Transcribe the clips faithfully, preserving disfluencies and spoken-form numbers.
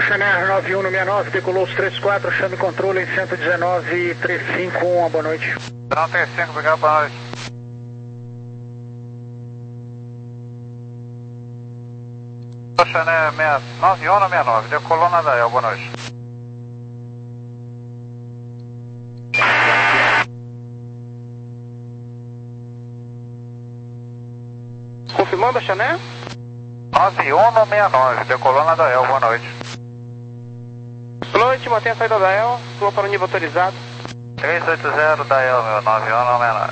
Chanel nove um seis nove, decolou os três quatro, chame controle em cento e dezenove, trezentos e cinquenta e um, boa noite. Não, três cinco, obrigado, boa noite. Chanel nove um seis nove, decolou na Dael, boa noite. Confirmando a Chanel? nove um seis nove, decolou na Dael, boa noite. Boa noite, mantenha a saída da Dael, sua para o nível autorizado. três oito zero Dael, meu, nove um seis nove.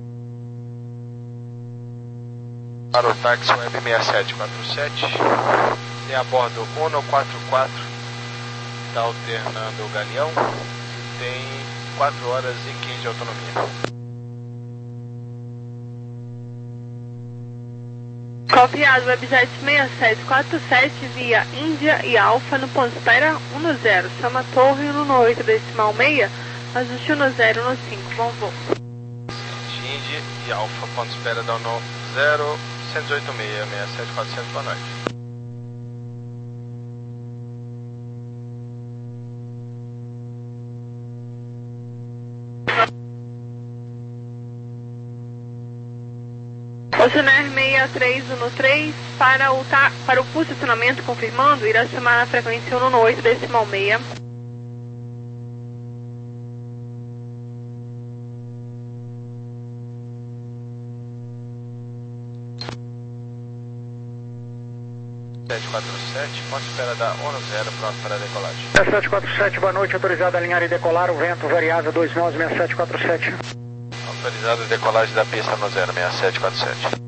Para o táxi web seis sete quatro sete, tem a bordo Uno quatro quatro, está alternando o Galeão, tem quatro horas e quinze de autonomia. Copiado, Webjet seis sete quatro sete via Índia e Alfa no ponto espera um zero, chama Torre no oito decimal seis, ajuste um zero no cinco, bom voo. Índia e Alfa, ponto espera da no zero, um zero oito seis, seis sete quatro sete, boa noite. Oceaner seis três um três, para o, ta, para o posicionamento confirmando, irá chamar a frequência um oito decimal seis. sete quatro sete, ponto espera da um zero, pronto para a decolagem. seis sete quatro sete, boa noite, autorizado a alinhar e decolar, o vento variável dois nove seis sete quatro sete. Autorizado a decolagem da pista no zero seis sete quatro sete.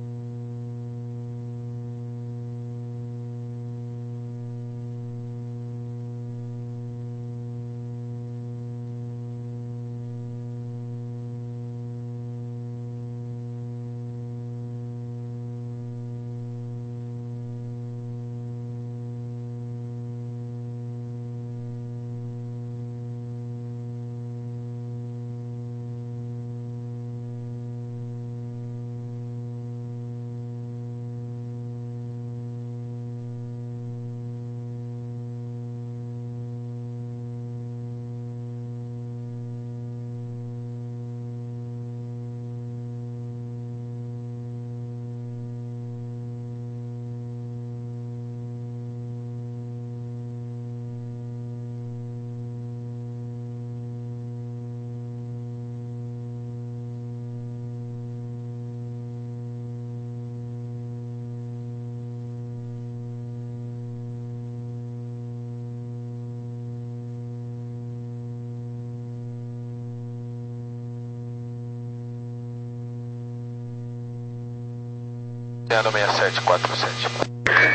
seis sete quatro sete.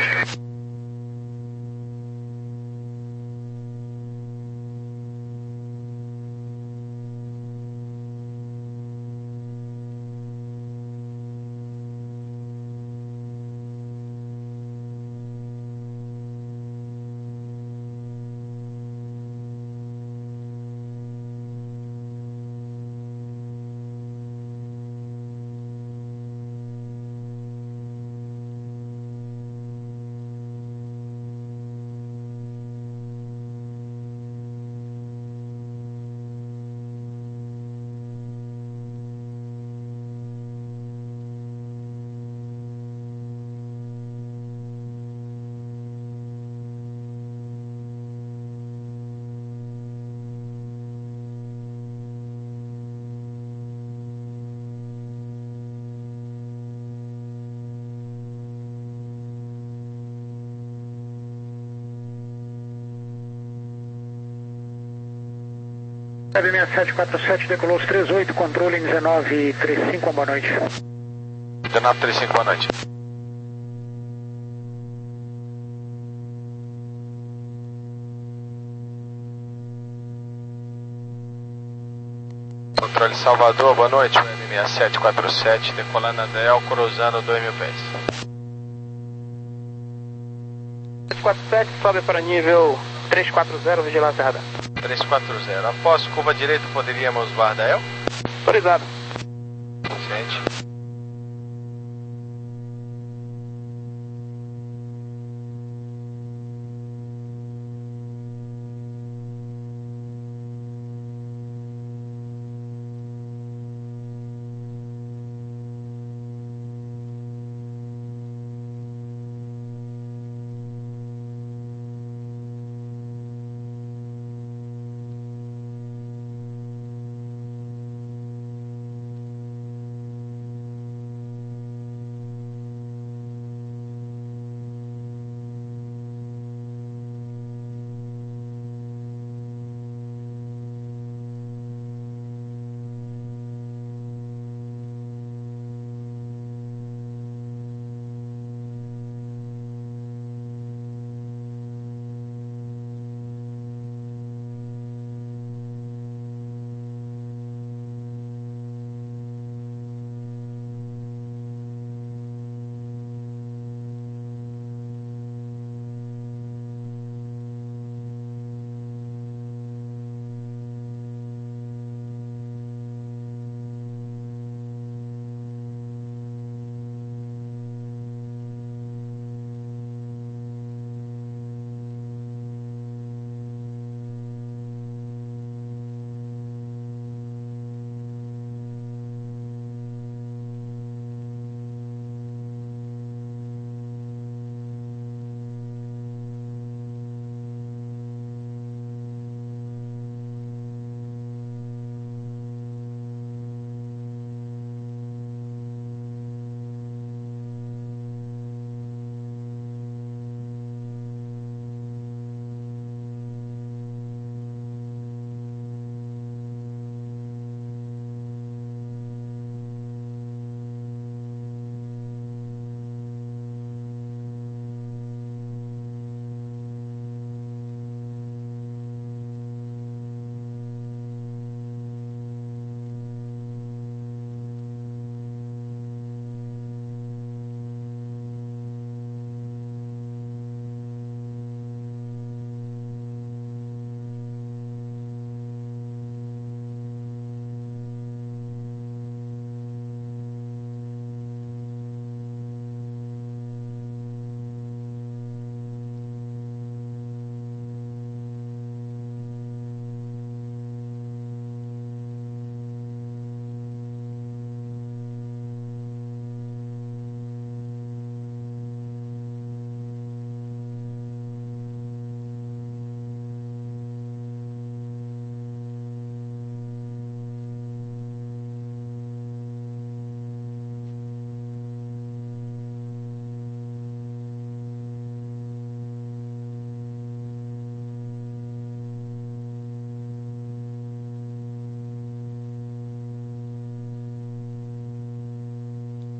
Web seis sete quatro sete, decolou os três oito, controle em dezenove trinta e cinco, boa noite. dezenove trinta e cinco, boa noite. Controle Salvador, boa noite, Web seis sete quatro sete, decolando a Del, cruzando dois mil pés. sete quatro sete, sobe para nível três quatro zero, vigilância radar. três quatro zero, após curva direita poderíamos voar Dael? Autorizado. Gente.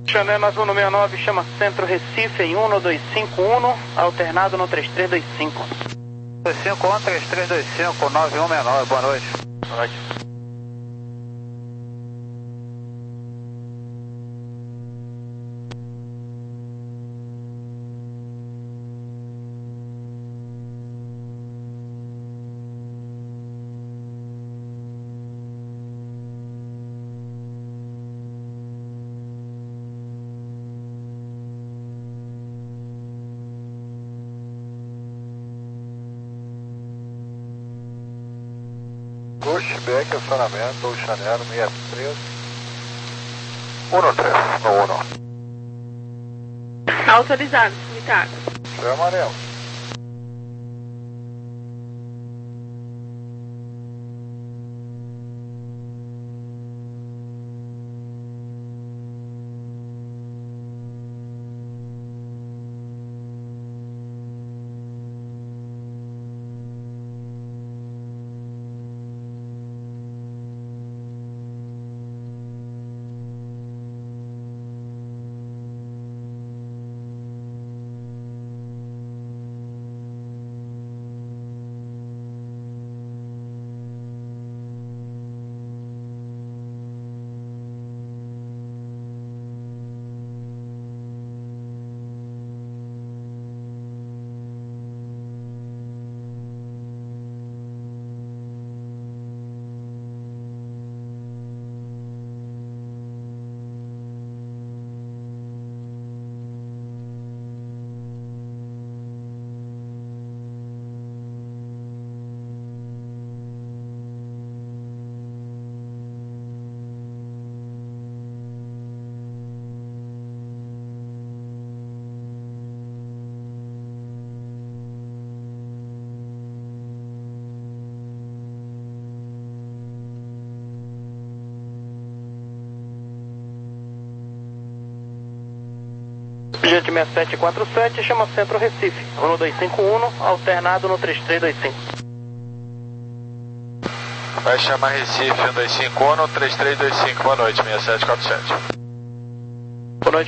Chanel nove um seis nove, chama Centro Recife em um dois cinco um, alternado no três três dois cinco. dois cinco um, três três dois cinco, nove um seis nove, boa noite. Boa noite. Pushback, acionamento, o Chanel sessenta e três, um três, no um. Autorizado, limitado. Céu amarelo. Jet sessenta e sete quarenta e sete, chama Centro Recife, um dois cinco um, alternado no três três dois cinco. Vai chamar Recife um dois cinco um, três três dois cinco, boa noite, sessenta e sete quarenta e sete. Boa noite.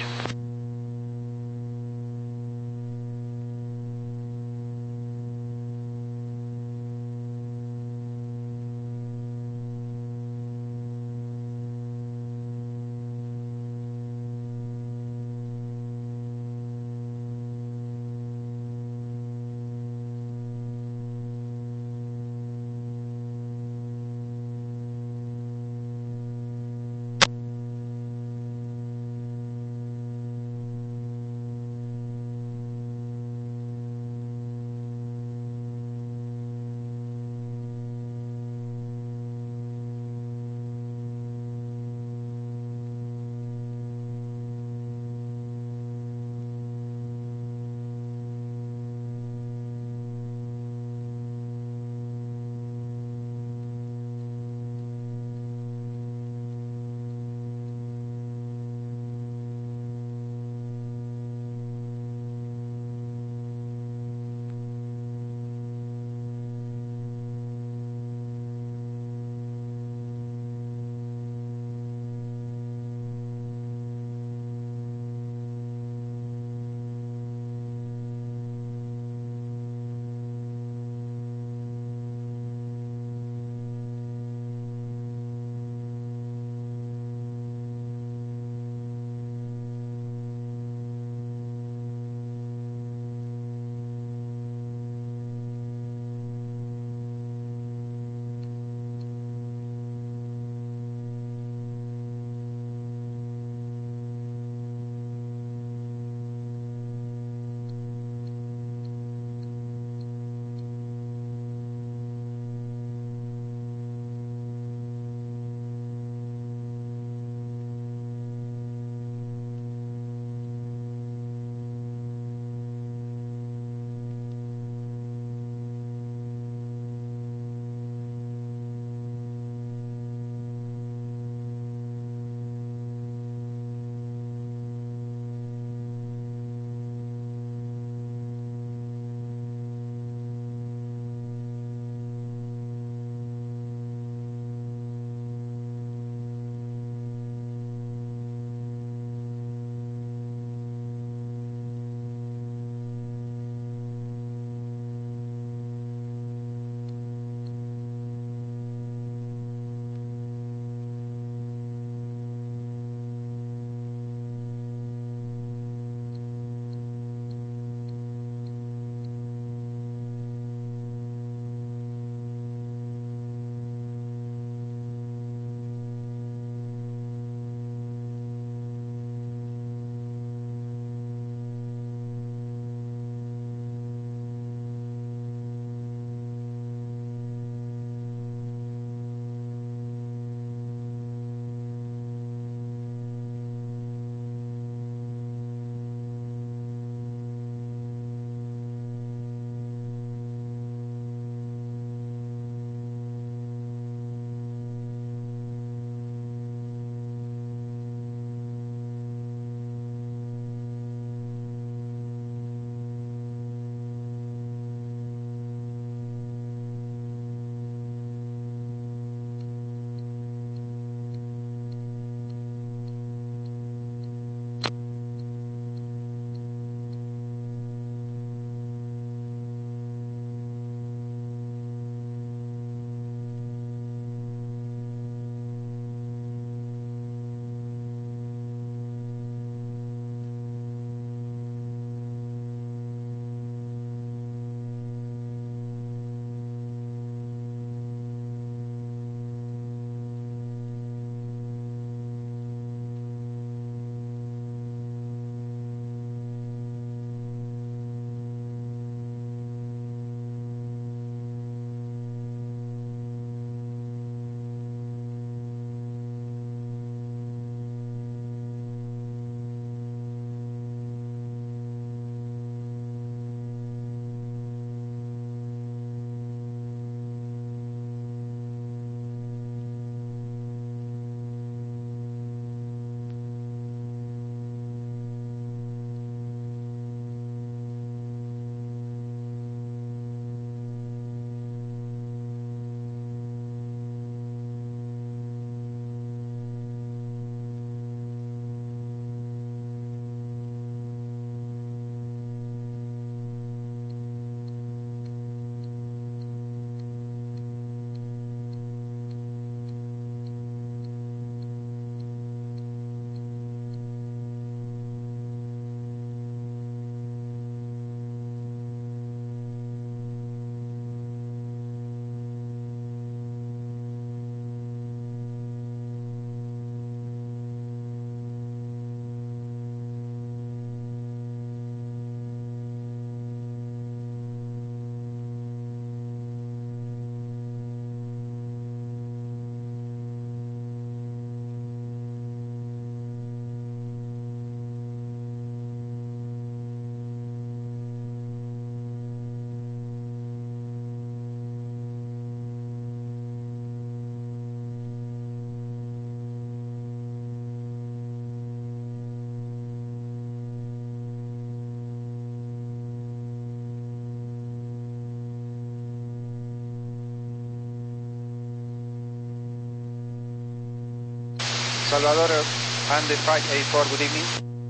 Salvador, and the five eight four, good evening.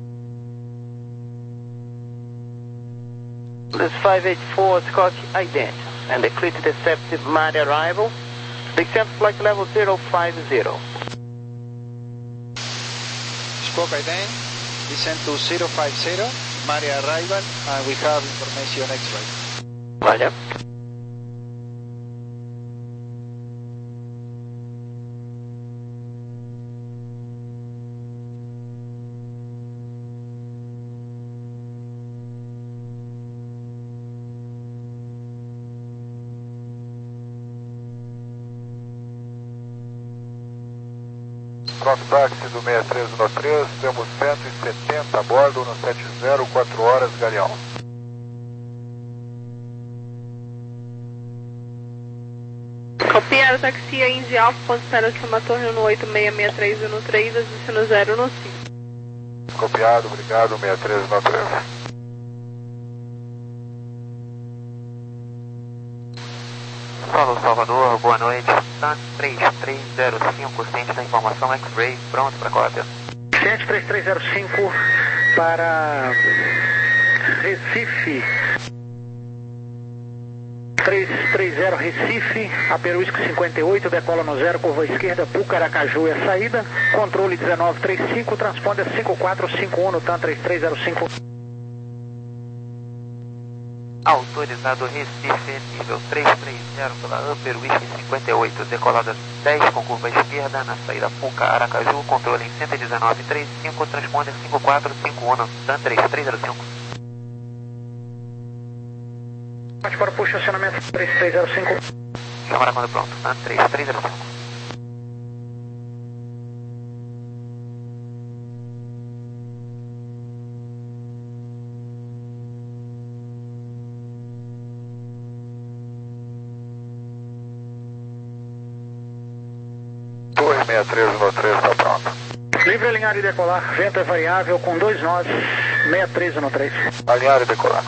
This five eight four Scott ident, and the clear to deceptive Mari arrival. Descent flight level zero five zero. Spoke ident, descent to zero five zero, Mari arrival, and we have information X-ray. Vale. Pronto, táxi do seis três um três, temos cento e setenta a bordo no sete zero, quatro horas, Galeão. Copiar taxi a Indy Alpha, ponto espera Soma Torre no oito seis seis três um três, destino zero no cinco. Copiado, obrigado, seis três um três. Solo Salvador, boa noite. Sun três três zero cinco, ciente da informação X-Ray, pronto para cópia. Ciente três três zero cinco para Recife. três três zero Recife, Aperuísco cinquenta e oito, decola no zero, curva esquerda, Pucaracaju é a saída. Controle dezenove trinta e cinco, transponder cinco quatro cinco um no TAM três três zero cinco. Autorizado Recife, nível três três zero pela Upper Whisky cinquenta e oito, decolada dez com curva esquerda, na saída Puca Aracaju, controle em cento e dezenove trinta e cinco, transponder cinco quatro cinco um, TAM três três zero cinco. Parte para o estacionamento três três zero cinco. Câmara quando pronto, TAM três três zero cinco. Torre seis três um três, está pronto. Livre alinhar e decolar, vento é variável com dois nós, seis três um três. Alinhar e decolar.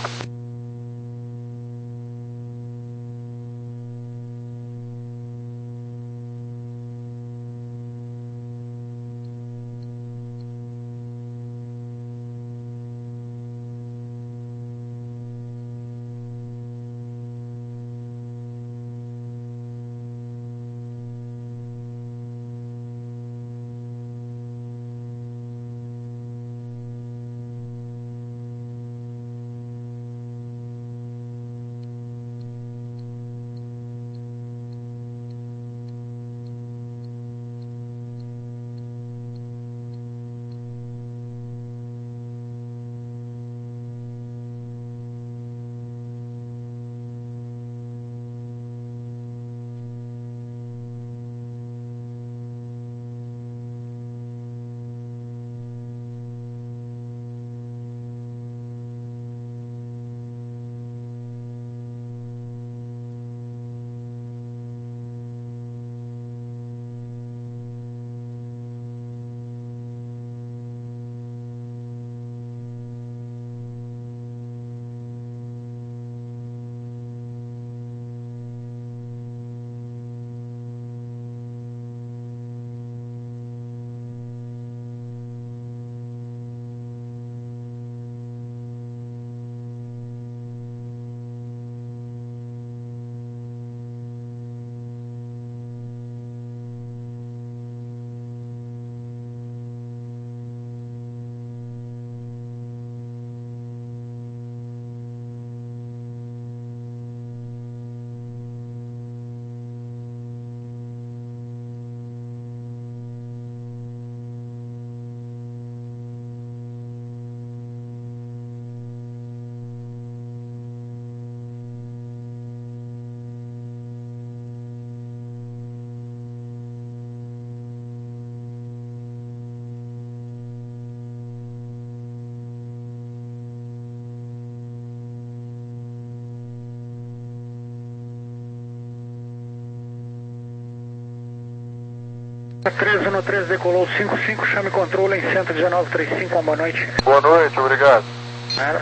três um três decolou cinco cinco, chame controle em cento e dezenove trinta e cinco, uma boa noite. Boa noite, obrigado. Era.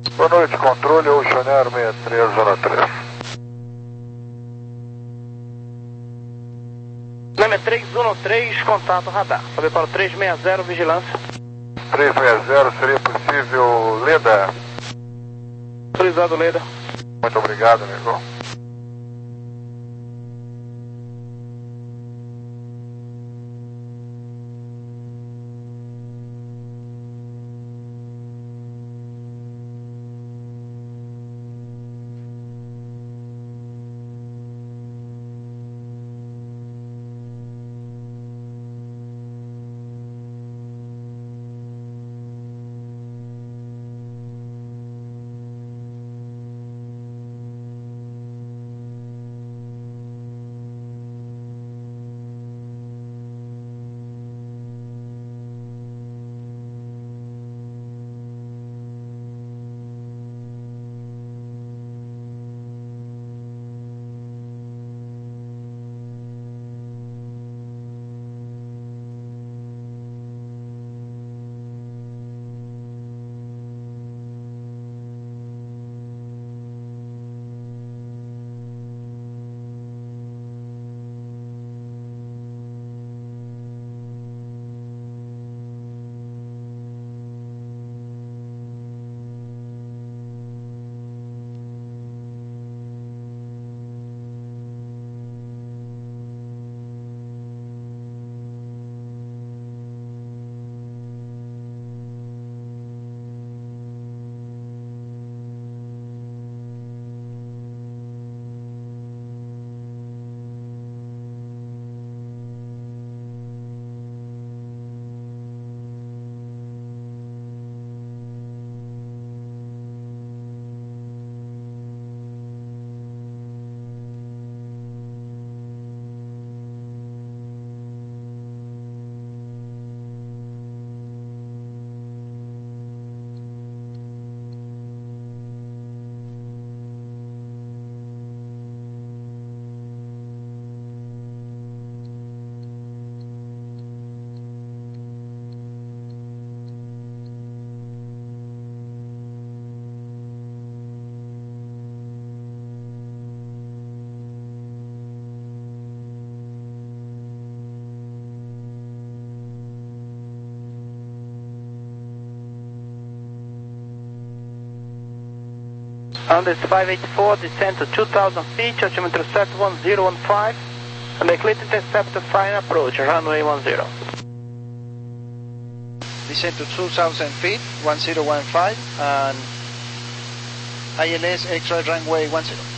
Boa noite, controle Oceanair sessenta e três, zona três. Leme três um três, contato radar. Sobe para o três seis zero, vigilância. três seis zero, seria possível Leda? Autorizado, Leda. Muito obrigado, amigo. Andes five eighty-four, descend to two thousand feet, altimeter set one zero one five, and the cleat intercept the final approach, runway one zero. Descend to two thousand feet, one zero one five, and I L S extra runway one zero.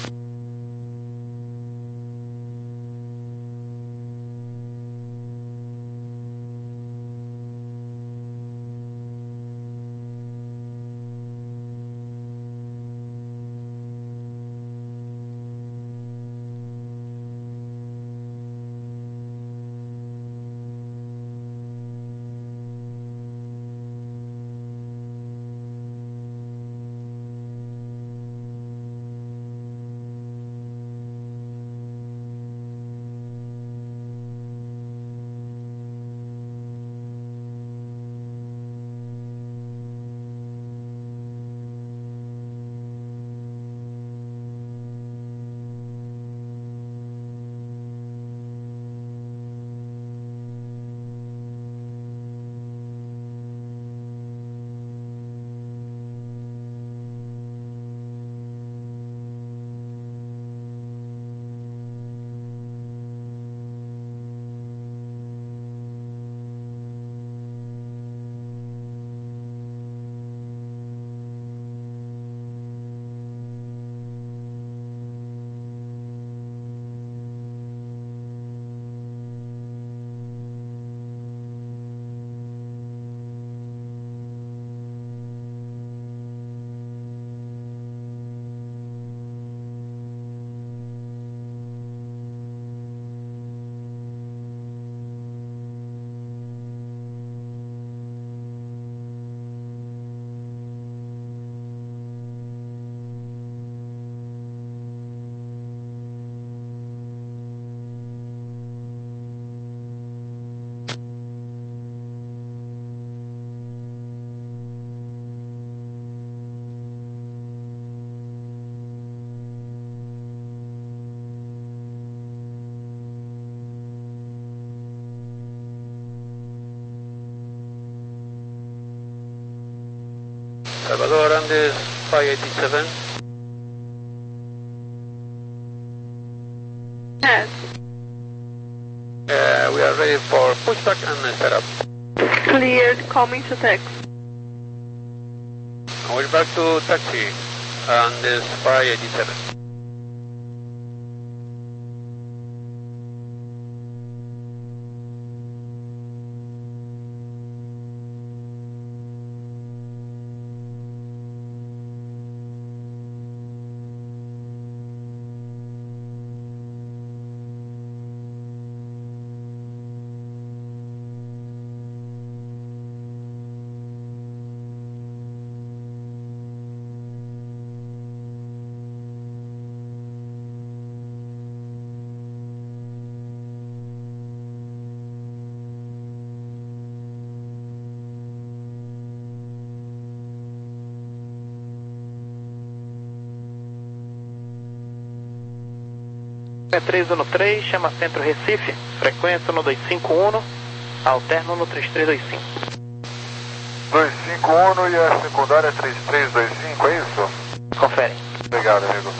Salvador, Andes five eighty-seven. Yes. Uh, we are ready for pushback and setup. Cleared, coming to taxi. We're back to taxi, Andes five eighty-seven. É três um três, chama Centro Recife, frequência no dois cinco um, alterno no três três dois cinco. dois cinco um e a secundária três três dois cinco, é isso? Confere. Obrigado, amigo.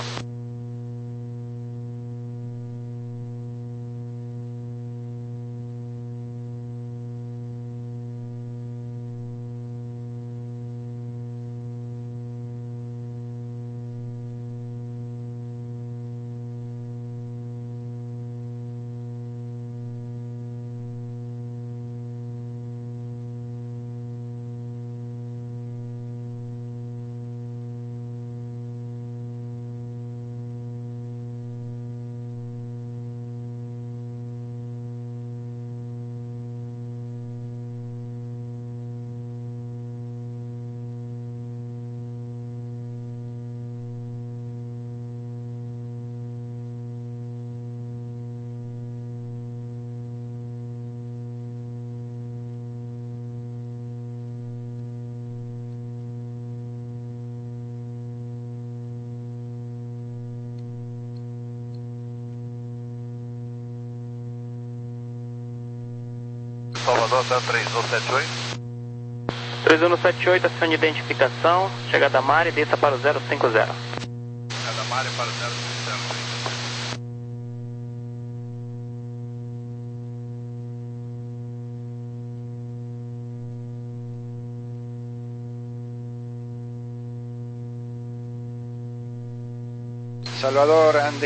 Salvador, tá três um sete oito. três um sete oito, ação de identificação, chegada a Mari, desça para o zero cinco zero. Chegada a Mari para o zero cinco zero. Salvador, Andes